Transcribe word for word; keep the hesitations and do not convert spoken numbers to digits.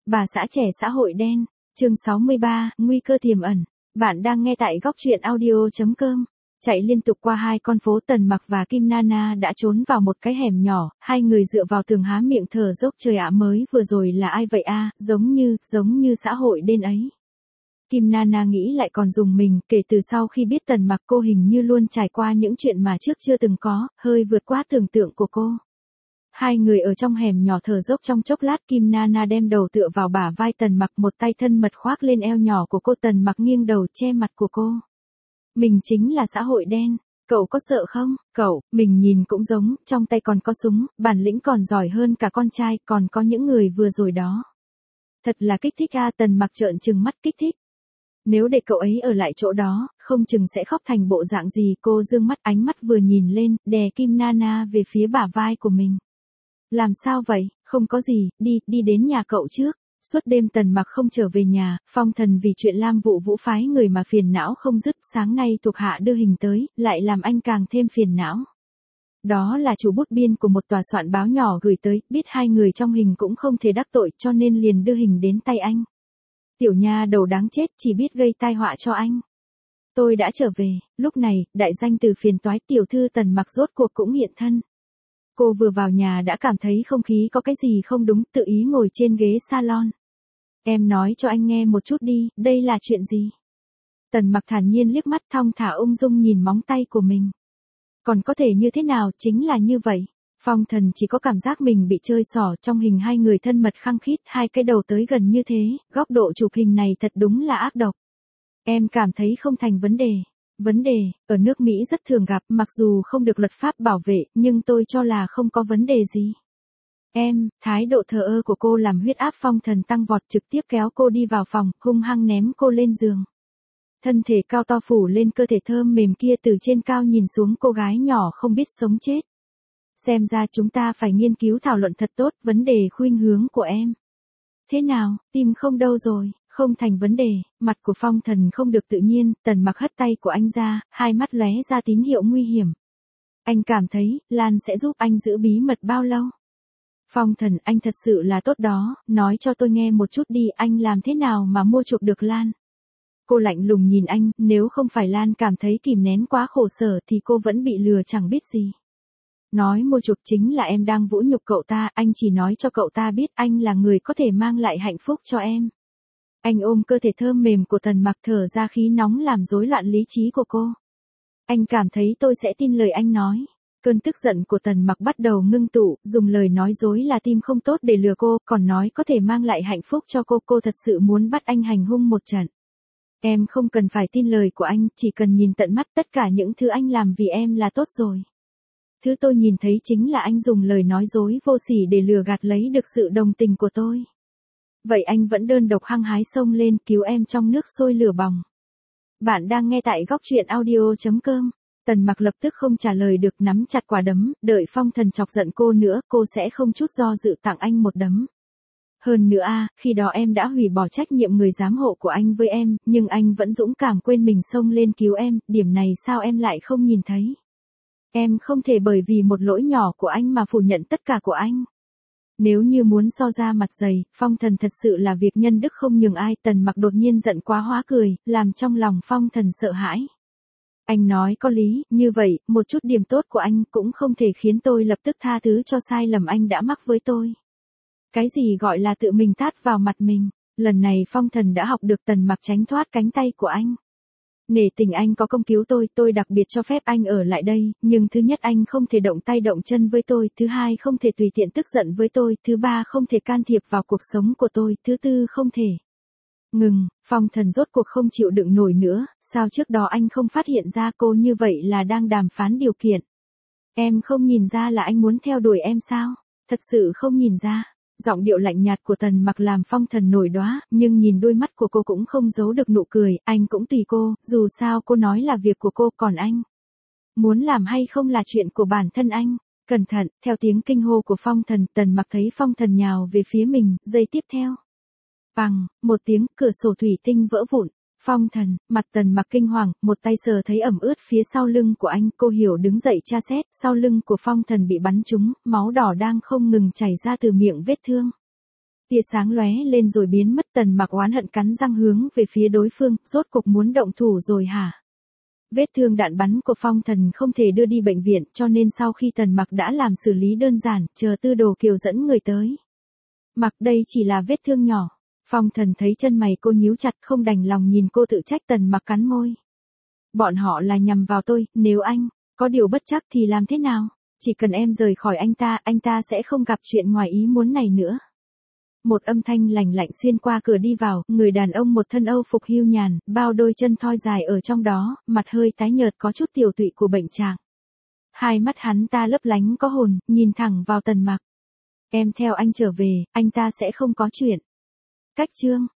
Bà xã trẻ xã hội đen, chương sáu mươi ba, nguy cơ tiềm ẩn. Bạn đang nghe tại góc truyện audio chấm com. Chạy liên tục qua hai con phố, Tần Mặc và Kim Nana đã trốn vào một cái hẻm nhỏ, hai người dựa vào tường há miệng thở dốc. Trời ạ, mới vừa rồi là ai vậy a? Giống như, giống như xã hội đen ấy. Kim Nana nghĩ lại còn rùng mình, kể từ sau khi biết Tần Mặc cô hình như luôn trải qua những chuyện mà trước chưa từng có, hơi vượt quá tưởng tượng của cô. Hai người ở trong hẻm nhỏ thở dốc trong chốc lát, Kim Nana đem đầu tựa vào bả vai Tần Mặc, một tay thân mật khoác lên eo nhỏ của cô. Tần Mặc nghiêng đầu che mặt của cô. Mình chính là xã hội đen, cậu có sợ không? Cậu, mình nhìn cũng giống, trong tay còn có súng, bản lĩnh còn giỏi hơn cả con trai, còn có những người vừa rồi đó. Thật là kích thích a. Tần Mặc trợn trừng mắt, kích thích. Nếu để cậu ấy ở lại chỗ đó, không chừng sẽ khóc thành bộ dạng gì. Cô dương mắt, ánh mắt vừa nhìn lên, đè Kim Nana về phía bả vai của mình. Làm sao vậy? Không có gì, đi, đi đến nhà cậu trước. Suốt đêm Tần Mặc không trở về nhà, Phong Thần vì chuyện Lam Vụ Vũ phái người mà phiền não không dứt. Sáng nay thuộc hạ đưa hình tới, lại làm anh càng thêm phiền não. Đó là chủ bút biên của một tòa soạn báo nhỏ gửi tới, biết hai người trong hình cũng không thể đắc tội cho nên liền đưa hình đến tay anh. Tiểu nha đầu đáng chết, chỉ biết gây tai họa cho anh. Tôi đã trở về, lúc này, đại danh từ phiền toái tiểu thư Tần Mặc rốt cuộc cũng hiện thân. Cô vừa vào nhà đã cảm thấy không khí có cái gì không đúng, tự ý ngồi trên ghế salon. Em nói cho anh nghe một chút đi, đây là chuyện gì? Tần Mặc thản nhiên liếc mắt, thong thả ung dung nhìn móng tay của mình. Còn có thể như thế nào, chính là như vậy. Phong Thần chỉ có cảm giác mình bị chơi xỏ. Trong hình hai người thân mật khăng khít, hai cái đầu tới gần như thế, góc độ chụp hình này thật đúng là ác độc. Em cảm thấy không thành vấn đề. Vấn đề, ở nước Mỹ rất thường gặp, mặc dù không được luật pháp bảo vệ, nhưng tôi cho là không có vấn đề gì. Em, thái độ thờ ơ của cô làm huyết áp Phong Thần tăng vọt, trực tiếp kéo cô đi vào phòng, hung hăng ném cô lên giường. Thân thể cao to phủ lên cơ thể thơm mềm kia, từ trên cao nhìn xuống cô gái nhỏ không biết sống chết. Xem ra chúng ta phải nghiên cứu thảo luận thật tốt vấn đề khuynh hướng của em. Thế nào, tim không đâu rồi? Không thành vấn đề. Mặt của Phong Thần không được tự nhiên, Tần Mặc hất tay của anh ra, hai mắt lóe ra tín hiệu nguy hiểm. Anh cảm thấy, Lan sẽ giúp anh giữ bí mật bao lâu? Phong Thần, anh thật sự là tốt đó, nói cho tôi nghe một chút đi, anh làm thế nào mà mua chuộc được Lan? Cô lạnh lùng nhìn anh, nếu không phải Lan cảm thấy kìm nén quá khổ sở thì cô vẫn bị lừa chẳng biết gì. Nói mua chuộc chính là em đang vũ nhục cậu ta, anh chỉ nói cho cậu ta biết anh là người có thể mang lại hạnh phúc cho em. Anh ôm cơ thể thơm mềm của Tần Mặc, thở ra khí nóng làm rối loạn lý trí của cô. Anh cảm thấy tôi sẽ tin lời anh nói. Cơn tức giận của Tần Mặc bắt đầu ngưng tụ, dùng lời nói dối là tim không tốt để lừa cô, còn nói có thể mang lại hạnh phúc cho cô. Cô thật sự muốn bắt anh hành hung một trận. Em không cần phải tin lời của anh, chỉ cần nhìn tận mắt tất cả những thứ anh làm vì em là tốt rồi. Thứ tôi nhìn thấy chính là anh dùng lời nói dối vô sỉ để lừa gạt lấy được sự đồng tình của tôi. Vậy anh vẫn đơn độc hăng hái xông lên cứu em trong nước sôi lửa bỏng. Bạn đang nghe tại góc truyện audio chấm com. Tần Mặc lập tức không trả lời được, nắm chặt quả đấm, đợi Phong Thần chọc giận cô nữa, cô sẽ không chút do dự tặng anh một đấm. Hơn nữa a, khi đó em đã hủy bỏ trách nhiệm người giám hộ của anh với em, nhưng anh vẫn dũng cảm quên mình xông lên cứu em, điểm này sao em lại không nhìn thấy? Em không thể bởi vì một lỗi nhỏ của anh mà phủ nhận tất cả của anh. Nếu như muốn so ra mặt dày, Phong Thần thật sự là việc nhân đức không nhường ai. Tần Mặc đột nhiên giận quá hóa cười, làm trong lòng Phong Thần sợ hãi. Anh nói có lý, như vậy, một chút điểm tốt của anh cũng không thể khiến tôi lập tức tha thứ cho sai lầm anh đã mắc với tôi. Cái gì gọi là tự mình tát vào mặt mình? Lần này Phong Thần đã học được Tần Mặc tránh thoát cánh tay của anh. Nể tình anh có công cứu tôi, tôi đặc biệt cho phép anh ở lại đây, nhưng thứ nhất anh không thể động tay động chân với tôi, thứ hai không thể tùy tiện tức giận với tôi, thứ ba không thể can thiệp vào cuộc sống của tôi, thứ tư không thể. Ngừng, Phong Thần rốt cuộc không chịu đựng nổi nữa, sao trước đó anh không phát hiện ra cô như vậy là đang đàm phán điều kiện? Em không nhìn ra là anh muốn theo đuổi em sao? Thật sự không nhìn ra. Giọng điệu lạnh nhạt của Tần Mặc làm Phong Thần nổi đoá, nhưng nhìn đôi mắt của cô cũng không giấu được nụ cười, anh cũng tùy cô, dù sao cô nói là việc của cô, còn anh muốn làm hay không là chuyện của bản thân anh. Cẩn thận, theo tiếng kinh hô của Phong Thần, Tần Mặc thấy Phong Thần nhào về phía mình, giây tiếp theo. Bằng, một tiếng, cửa sổ thủy tinh vỡ vụn. Phong Thần, mặt Tần Mặc kinh hoàng, một tay sờ thấy ẩm ướt phía sau lưng của anh, cô hiểu đứng dậy tra xét, sau lưng của Phong Thần bị bắn trúng, máu đỏ đang không ngừng chảy ra từ miệng vết thương. Tia sáng lóe lên rồi biến mất. Tần Mặc oán hận cắn răng hướng về phía đối phương, rốt cục muốn động thủ rồi hả? Vết thương đạn bắn của Phong Thần không thể đưa đi bệnh viện, cho nên sau khi Tần Mặc đã làm xử lý đơn giản, chờ Tư Đồ Kiều dẫn người tới. Mặc đây chỉ là vết thương nhỏ. Phong Thần thấy chân mày cô nhíu chặt, không đành lòng nhìn cô tự trách. Tần Mặc cắn môi. Bọn họ là nhằm vào tôi, nếu anh có điều bất chắc thì làm thế nào? Chỉ cần em rời khỏi anh ta, anh ta sẽ không gặp chuyện ngoài ý muốn này nữa. Một âm thanh lành lạnh xuyên qua cửa đi vào, người đàn ông một thân âu phục hưu nhàn, bao đôi chân thon dài ở trong đó, mặt hơi tái nhợt có chút tiểu tụy của bệnh trạng. Hai mắt hắn ta lấp lánh có hồn, nhìn thẳng vào Tần Mặc. Em theo anh trở về, anh ta sẽ không có chuyện. Cách chương